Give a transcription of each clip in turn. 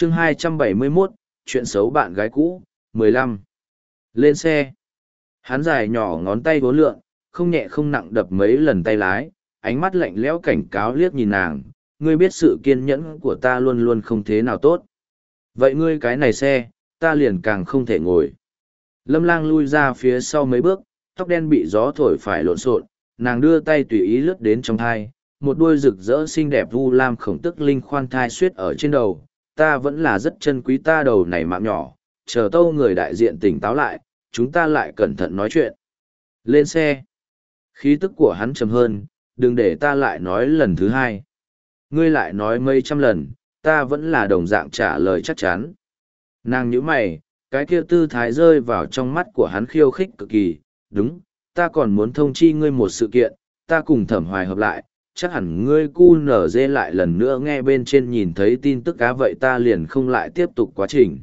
chương 271, chuyện xấu bạn gái cũ, 15. Lên xe. Hắn dài nhỏ ngón tay vốn lượn, không nhẹ không nặng đập mấy lần tay lái, ánh mắt lạnh lẽo cảnh cáo liếc nhìn nàng, ngươi biết sự kiên nhẫn của ta luôn luôn không thế nào tốt. Vậy ngươi cái này xe, ta liền càng không thể ngồi. Lâm Lang lui ra phía sau mấy bước, tóc đen bị gió thổi phải lộn xộn, nàng đưa tay tùy ý lướt đến trong thai, một đuôi rực rỡ xinh đẹp vu lam khổng tức linh khoan thai suyết ở trên đầu, ta vẫn là rất chân quý ta đầu này mạng nhỏ, chờ tâu người đại diện tỉnh táo lại, chúng ta lại cẩn thận nói chuyện. Lên xe. Khí tức của hắn trầm hơn, đừng để ta lại nói lần thứ hai. Ngươi lại nói mấy trăm lần, ta vẫn là đồng dạng trả lời chắc chắn. Nàng nhíu mày, cái kia tư thái rơi vào trong mắt của hắn khiêu khích cực kỳ, đúng, ta còn muốn thông chi ngươi một sự kiện, ta cùng Thẩm Hoài hợp lại, chắc hẳn ngươi cu nở dê lại lần nữa nghe bên trên nhìn thấy tin tức cá vậy ta liền không lại tiếp tục quá trình.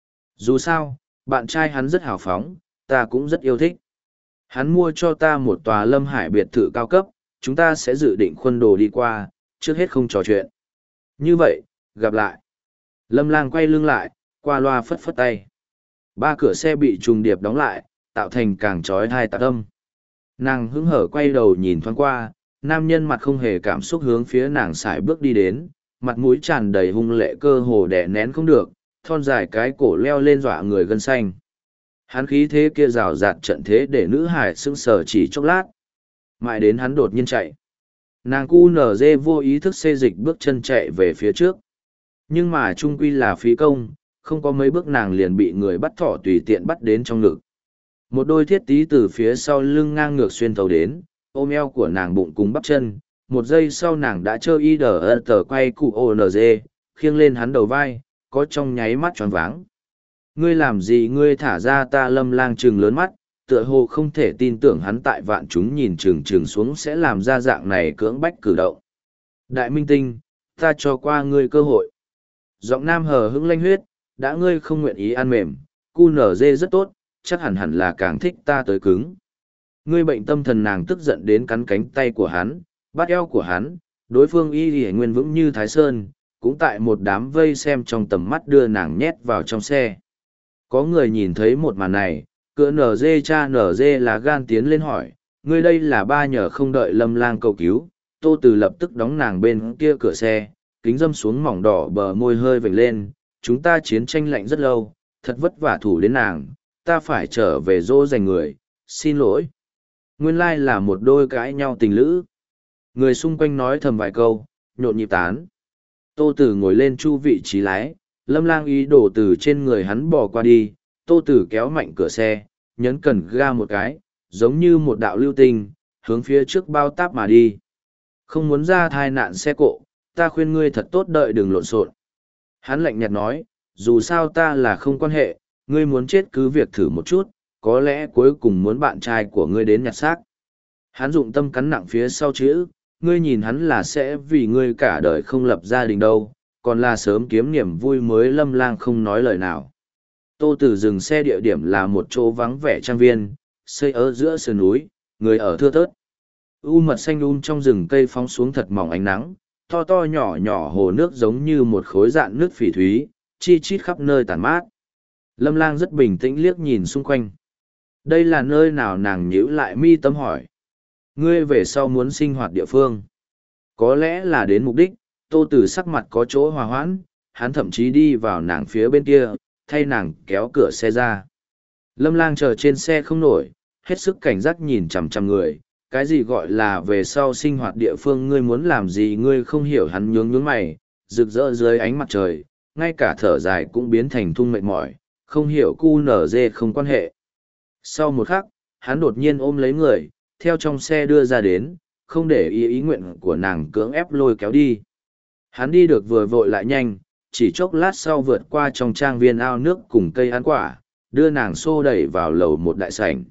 Dù sao, bạn trai hắn rất hào phóng, ta cũng rất yêu thích. Hắn mua cho ta một tòa Lâm Hải biệt thự cao cấp, chúng ta sẽ dự định khuân đồ đi qua, trước hết không trò chuyện. Như vậy, gặp lại. Lâm Lang quay lưng lại, qua loa phất phất tay. Ba cửa xe bị trùng điệp đóng lại, tạo thành càng trói hai tạc âm. Nàng hứng hở quay đầu nhìn thoáng qua, nam nhân mặt không hề cảm xúc hướng phía nàng sải bước đi đến, mặt mũi tràn đầy hung lệ cơ hồ đè nén không được, thon dài cái cổ leo lên dọa người gân xanh. Hắn khí thế kia rào rạt trận thế để nữ hải sững sờ chỉ chốc lát. Mãi đến hắn đột nhiên chạy. Nàng cu nở dê vô ý thức xê dịch bước chân chạy về phía trước. Nhưng mà trung quy là phí công, không có mấy bước nàng liền bị người bắt thỏ tùy tiện bắt đến trong ngực. Một đôi thiết tí từ phía sau lưng ngang ngược xuyên thấu đến, ôm eo của nàng bụng cùng bắp chân. Một giây sau nàng đã chơi y đờ tờ quay cụ ONG, khiêng lên hắn đầu vai, có trong nháy mắt tròn váng. Ngươi làm gì ngươi thả ra ta? Lâm Lang trừng lớn mắt, tựa hồ không thể tin tưởng hắn tại vạn chúng nhìn trừng xuống sẽ làm ra dạng này cưỡng bách cử động. Đại minh tinh, ta cho qua ngươi cơ hội. Giọng nam hờ hững lanh huyết, đã ngươi không nguyện ý ăn mềm, cu nở dê rất tốt, chắc hẳn hẳn là càng thích ta tới cứng. Ngươi bệnh tâm thần. Nàng tức giận đến cắn cánh tay của hắn, bắt eo của hắn, đối phương y lìa nguyên vững như Thái Sơn, cũng tại một đám vây xem trong tầm mắt đưa nàng nhét vào trong xe. Có người nhìn thấy một màn này, cỡ nở dê cha nở dê là gan tiến lên hỏi, ngươi đây là ba nhờ không đợi Lâm Lang cầu cứu. Tô Từ lập tức đóng nàng bên kia cửa xe, kính dâm xuống mỏng đỏ bờ môi hơi vểnh lên, chúng ta chiến tranh lạnh rất lâu, thật vất vả thủ đến nàng, ta phải trở về dỗ dành người, xin lỗi. Nguyên lai là một đôi cãi nhau tình lữ. Người xung quanh nói thầm vài câu, nhộn nhịp tán. Tô Tử ngồi lên chu vị trí lái, Lâm Lang ý đồ từ trên người hắn bò qua đi, Tô Tử kéo mạnh cửa xe, nhấn cần ga một cái, giống như một đạo lưu tinh, hướng phía trước bao táp mà đi. Không muốn ra tai nạn xe cộ, ta khuyên ngươi thật tốt đợi đừng lộn xộn. Hắn lạnh nhạt nói, dù sao ta là không quan hệ, ngươi muốn chết cứ việc thử một chút, có lẽ cuối cùng muốn bạn trai của ngươi đến nhặt xác. Hắn dụng tâm cắn nặng phía sau chữ, ngươi nhìn hắn là sẽ vì ngươi cả đời không lập gia đình đâu, còn là sớm kiếm niềm vui mới. Lâm Lang không nói lời nào. Tô Tử dừng xe, địa điểm là một chỗ vắng vẻ trang viên, xây ở giữa sườn núi, người ở thưa thớt. Mật xanh trong rừng cây phóng xuống thật mỏng ánh nắng, to to nhỏ nhỏ hồ nước giống như một khối dạn nước phỉ thúy, chi chít khắp nơi tản mát. Lâm Lang rất bình tĩnh liếc nhìn xung quanh. Đây là nơi nào? Nàng nhíu lại mi tâm hỏi. Ngươi về sau muốn sinh hoạt địa phương. Có lẽ là đến mục đích. Tô Tử sắc mặt có chỗ hòa hoãn, hắn thậm chí đi vào nàng phía bên kia, thay nàng kéo cửa xe ra. Lâm Lang chờ trên xe không nổi, hết sức cảnh giác nhìn chằm chằm người. Cái gì gọi là về sau sinh hoạt địa phương? Ngươi muốn làm gì? Ngươi không hiểu. Hắn nhướng mày, rực rỡ dưới ánh mặt trời, ngay cả thở dài cũng biến thành thung mệt mỏi, không hiểu cu nở dê không quan hệ. Sau một khắc, hắn đột nhiên ôm lấy người, theo trong xe đưa ra đến, không để ý nguyện của nàng cưỡng ép lôi kéo đi. Hắn đi được vừa vội lại nhanh, chỉ chốc lát sau vượt qua trong trang viên ao nước cùng cây ăn quả, đưa nàng xô đẩy vào lầu một đại sảnh.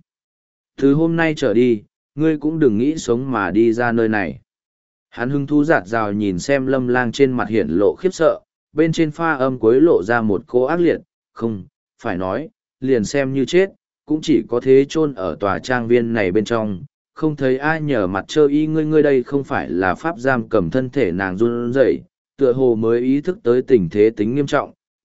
Từ hôm nay trở đi, ngươi cũng đừng nghĩ sống mà đi ra nơi này. Hắn hứng thú giạt rào nhìn xem Lâm Lang, trên mặt hiển lộ khiếp sợ, bên trên pha âm cuối lộ ra một cô ác liệt, không, phải nói, liền xem như chết, cũng chỉ có thế chôn ở tòa trang viên này bên trong, không thấy ai nhờ mặt trơ y. Ngươi đây không phải là pháp giam cầm. Thân thể nàng run rẩy, tựa hồ mới ý thức tới tình thế tính nghiêm trọng,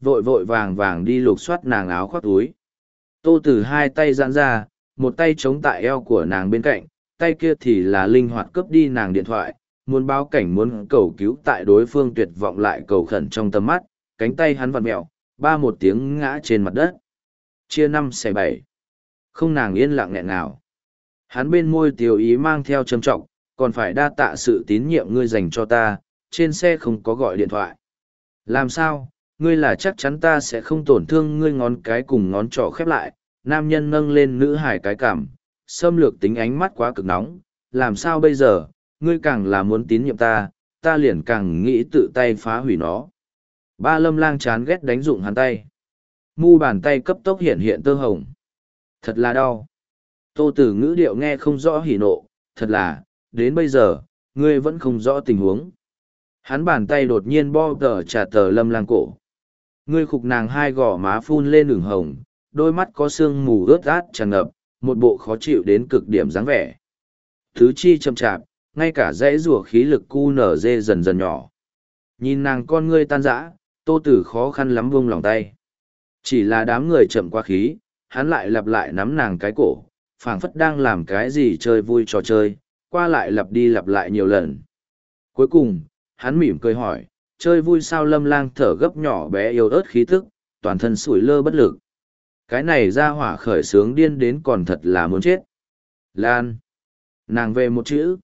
vội vội vàng vàng đi lục soát nàng áo khoác túi. Tô Tử hai tay giãn ra, một tay chống tại eo của nàng bên cạnh, tay kia thì là linh hoạt cướp đi nàng điện thoại, muốn báo cảnh muốn cầu cứu tại đối phương tuyệt vọng lại cầu khẩn trong tầm mắt, cánh tay hắn vặn mẹo, ba một tiếng ngã trên mặt đất. Chia 5/7. Không nàng yên lặng nghẹn nào. Hắn bên môi tiều ý mang theo trầm trọng, còn phải đa tạ sự tín nhiệm ngươi dành cho ta, trên xe không có gọi điện thoại. Làm sao, ngươi là chắc chắn ta sẽ không tổn thương ngươi ngón cái cùng ngón trỏ khép lại, nam nhân nâng lên nữ hải cái cảm, xâm lược tính ánh mắt quá cực nóng, làm sao bây giờ, ngươi càng là muốn tín nhiệm ta, ta liền càng nghĩ tự tay phá hủy nó. Ba Lâm Lang chán ghét đánh dụng hắn tay. Mu bàn tay cấp tốc hiện hiện tơ hồng. Thật là đau. Tô Tử ngữ điệu nghe không rõ hỉ nộ, thật là, đến bây giờ, ngươi vẫn không rõ tình huống. Hắn bàn tay đột nhiên bo tờ trả tờ Lâm Lang cổ. Ngươi khục nàng hai gò má phun lên ửng hồng, đôi mắt có sương mù ướt át tràn ngập, một bộ khó chịu đến cực điểm dáng vẻ. Thứ chi chậm chạp, ngay cả dãy rùa khí lực cu nở dê dần dần nhỏ. Nhìn nàng con ngươi tan rã, Tô Tử khó khăn lắm buông lòng tay. Chỉ là đám người chậm qua khí, hắn lại lặp lại nắm nàng cái cổ, phảng phất đang làm cái gì chơi vui trò chơi, qua lại lặp đi lặp lại nhiều lần. Cuối cùng, hắn mỉm cười hỏi, chơi vui sao? Lâm Lang thở gấp nhỏ bé yếu ớt khí tức, toàn thân sủi lơ bất lực. Cái này ra hỏa khởi sướng điên đến còn thật là muốn chết. Lan. Nàng về một chữ.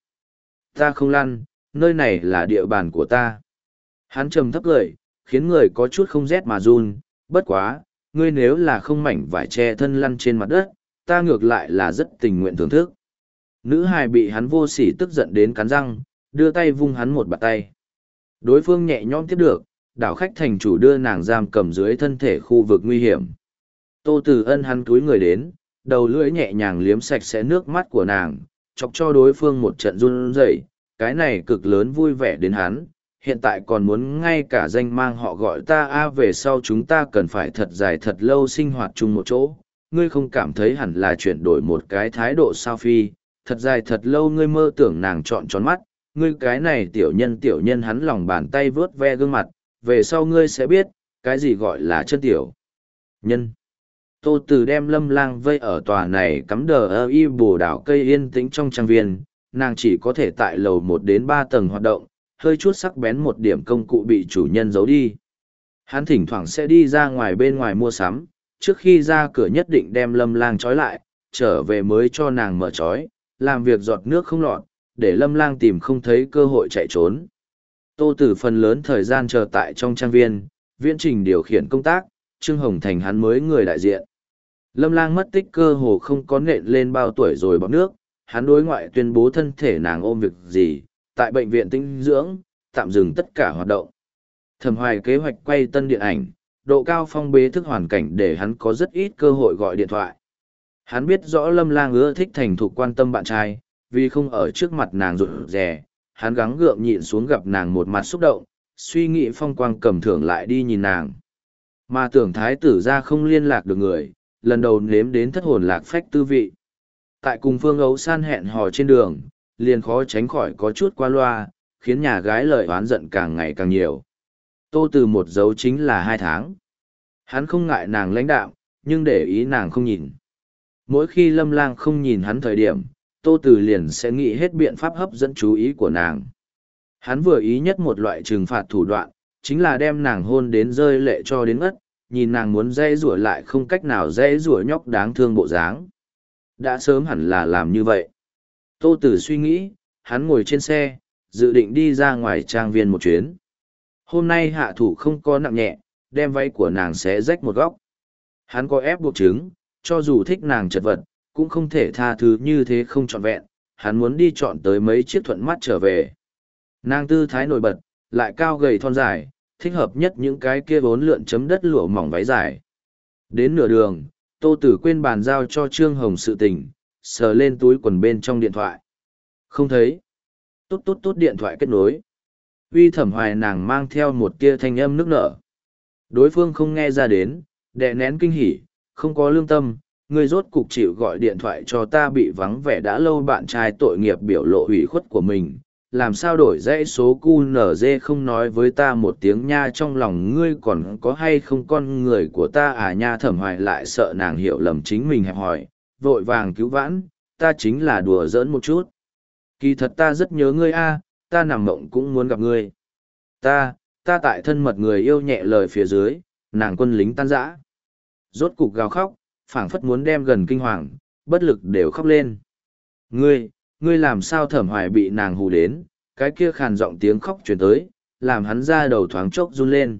Ta không lăn, nơi này là địa bàn của ta. Hắn trầm thấp cười, khiến người có chút không rét mà run, bất quá, ngươi nếu là không mảnh vải che thân lăn trên mặt đất, ta ngược lại là rất tình nguyện thưởng thức. Nữ hài bị hắn vô sỉ tức giận đến cắn răng, đưa tay vung hắn một bạt tay. Đối phương nhẹ nhõm tiếp được, đảo khách thành chủ đưa nàng giam cầm dưới thân thể khu vực nguy hiểm. Tô Tử Ân hắn cúi người đến, đầu lưỡi nhẹ nhàng liếm sạch sẽ nước mắt của nàng, chọc cho đối phương một trận run rẩy, cái này cực lớn vui vẻ đến hắn, hiện tại còn muốn ngay cả danh mang họ gọi ta về sau chúng ta cần phải thật dài thật lâu sinh hoạt chung một chỗ, ngươi không cảm thấy hẳn là chuyển đổi một cái thái độ sao phi, thật dài thật lâu ngươi mơ tưởng nàng trọn tròn mắt, ngươi cái này tiểu nhân hắn lòng bàn tay vớt ve gương mặt, về sau ngươi sẽ biết, cái gì gọi là chân tiểu nhân. Tô Tử đem Lâm Lang vây ở tòa này cắm đờ y bồ đảo cây yên tĩnh trong trang viên, nàng chỉ có thể tại lầu 1 đến 3 tầng hoạt động, hơi chút sắc bén một điểm công cụ bị chủ nhân giấu đi. Hắn thỉnh thoảng sẽ đi ra ngoài bên ngoài mua sắm, trước khi ra cửa nhất định đem Lâm Lang trói lại, trở về mới cho nàng mở trói, làm việc giọt nước không lọt, để Lâm Lang tìm không thấy cơ hội chạy trốn. Tô Tử phần lớn thời gian chờ tại trong trang viên, viễn trình điều khiển công tác, Trương Hồng Thành hắn mới người đại diện. Lâm Lang mất tích cơ hồ không có nện lên bao tuổi rồi bọt nước, hắn đối ngoại tuyên bố thân thể nàng ôm việc gì, tại bệnh viện tĩnh dưỡng, tạm dừng tất cả hoạt động. Thẩm Hoài kế hoạch quay tân điện ảnh, độ cao phong bế thức hoàn cảnh để hắn có rất ít cơ hội gọi điện thoại. Hắn biết rõ Lâm Lang ưa thích thành thục quan tâm bạn trai, vì không ở trước mặt nàng rụt rè, hắn gắng gượng nhịn xuống gặp nàng một mặt xúc động, suy nghĩ phong quang cầm thưởng lại đi nhìn nàng. Mà tưởng thái tử ra không liên lạc được người, lần đầu nếm đến thất hồn lạc phách tư vị. Tại cùng Phương Ấu San hẹn hò trên đường, liền khó tránh khỏi có chút qua loa, khiến nhà gái lời oán giận càng ngày càng nhiều. Tô Từ một dấu chính là 2 tháng. Hắn không ngại nàng lãnh đạm, nhưng để ý nàng không nhìn. Mỗi khi Lâm Lang không nhìn hắn thời điểm, Tô Từ liền sẽ nghĩ hết biện pháp hấp dẫn chú ý của nàng. Hắn vừa ý nhất một loại trừng phạt thủ đoạn, chính là đem nàng hôn đến rơi lệ cho đến ngất, nhìn nàng muốn dây rủa lại không cách nào dây rủa nhóc đáng thương bộ dáng. Đã sớm hẳn là làm như vậy. Tô Tử suy nghĩ, hắn ngồi trên xe, dự định đi ra ngoài trang viên một chuyến. Hôm nay hạ thủ không có nặng nhẹ, đem váy của nàng xé rách một góc. Hắn có ép buộc chứng, cho dù thích nàng chật vật, cũng không thể tha thứ như thế không trọn vẹn, hắn muốn đi chọn tới mấy chiếc thuận mắt trở về. Nàng tư thái nổi bật, lại cao gầy thon dài, thích hợp nhất những cái kia vốn lượn chấm đất lụa mỏng váy dài. Đến nửa đường, Tô Tử quên bàn giao cho Trương Hồng sự tình, sờ lên túi quần bên trong điện thoại. Không thấy. Tốt tốt tốt điện thoại kết nối. Uy Thẩm Hoài nàng mang theo một tia thanh âm nức nở. Đối phương không nghe ra đến, đè nén kinh hỉ, không có lương tâm, người rốt cục chịu gọi điện thoại cho ta bị vắng vẻ đã lâu bạn trai tội nghiệp biểu lộ ủy khuất của mình, làm sao đổi dãy số QNZ không nói với ta một tiếng nha, trong lòng ngươi còn có hay không con người của ta à nha. Thẩm Hoài lại sợ nàng hiểu lầm chính mình hẹp hòi, vội vàng cứu vãn, ta chính là đùa giỡn một chút. Kỳ thật ta rất nhớ ngươi a, ta nằm mộng cũng muốn gặp ngươi. Ta tại thân mật người yêu nhẹ lời phía dưới, nàng quân lính tan rã. Rốt cục gào khóc, phảng phất muốn đem gần kinh hoàng, bất lực đều khóc lên. Ngươi làm sao? Thẩm Hoài bị nàng hù đến, cái kia khàn giọng tiếng khóc truyền tới, làm hắn ra đầu thoáng chốc run lên.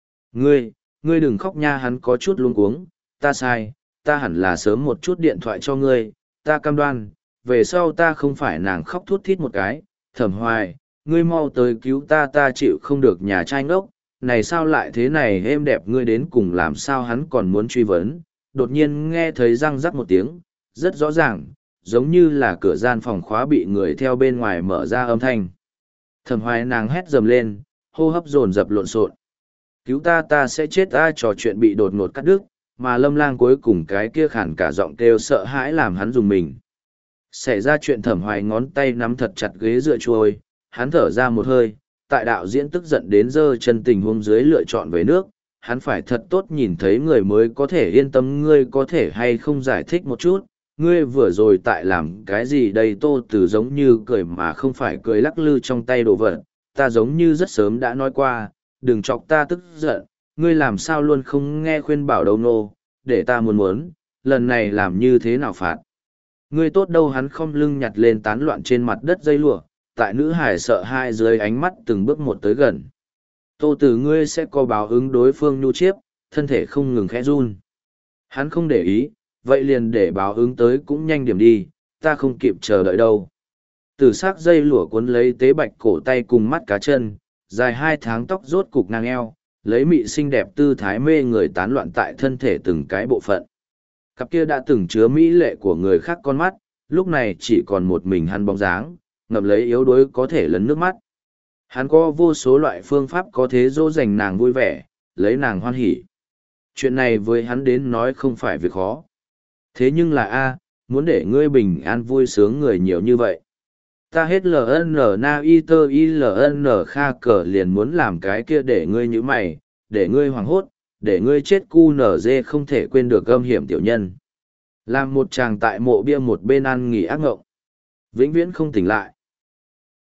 Ngươi đừng khóc nha, hắn có chút luống cuống, ta sai, ta hẳn là sớm một chút điện thoại cho ngươi, ta cam đoan, về sau ta không phải. Nàng khóc thút thít một cái, Thẩm Hoài, ngươi mau tới cứu ta chịu không được nhà trai ngốc, này sao lại thế này êm đẹp, ngươi đến cùng làm sao? Hắn còn muốn truy vấn, đột nhiên nghe thấy răng rắc một tiếng, rất rõ ràng, giống như là cửa gian phòng khóa bị người theo bên ngoài mở ra âm thanh. Thẩm Hoài nàng hét dầm lên, hô hấp dồn dập lộn xộn. Cứu ta sẽ chết. Ai trò chuyện bị đột ngột cắt đứt, mà Lâm Lang cuối cùng cái kia khản cả giọng kêu sợ hãi làm hắn dùng mình. Xảy ra chuyện. Thẩm Hoài ngón tay nắm thật chặt ghế dựa trôi, hắn thở ra một hơi, tại đạo diễn tức giận đến giơ chân tình huống dưới lựa chọn về nước, hắn phải thật tốt nhìn thấy người mới có thể yên tâm. Ngươi có thể hay không giải thích một chút, ngươi vừa rồi tại làm cái gì đây? Tô Tử giống như cười mà không phải cười, lắc lư trong tay đồ vật. Ta giống như rất sớm đã nói qua, đừng chọc ta tức giận, ngươi làm sao luôn không nghe khuyên bảo đâu nô, để ta muốn, lần này làm như thế nào phạt? Ngươi tốt đâu? Hắn không lưng nhặt lên tán loạn trên mặt đất dây lụa, tại nữ hải sợ hai dưới ánh mắt từng bước một tới gần. Tô Tử, ngươi sẽ có báo ứng. Đối phương nhu chiếp, thân thể không ngừng khẽ run. Hắn không để ý, vậy liền để báo ứng tới cũng nhanh điểm đi, ta không kịp chờ đợi đâu. Tử sắc dây lụa cuốn lấy tế bạch cổ tay cùng mắt cá chân, dài 2 tháng tóc rốt cục ngang eo, lấy mị xinh đẹp tư thái mê người tán loạn tại thân thể từng cái bộ phận. Cặp kia đã từng chứa mỹ lệ của người khác con mắt, lúc này chỉ còn một mình hắn bóng dáng, ngậm lấy yếu đuối có thể lấn nước mắt. Hắn có vô số loại phương pháp có thể dỗ dành nàng vui vẻ, lấy nàng hoan hỉ. Chuyện này với hắn đến nói không phải việc khó. Thế nhưng là muốn để ngươi bình an vui sướng người nhiều như vậy. Ta hết LN na y tơ y LN kha cờ liền muốn làm cái kia để ngươi như mày, để ngươi hoảng hốt, để ngươi chết cu nở dê không thể quên được âm hiểm tiểu nhân. Làm một chàng tại mộ bia một bên ăn nghỉ ác ngộng. Vĩnh viễn không tỉnh lại.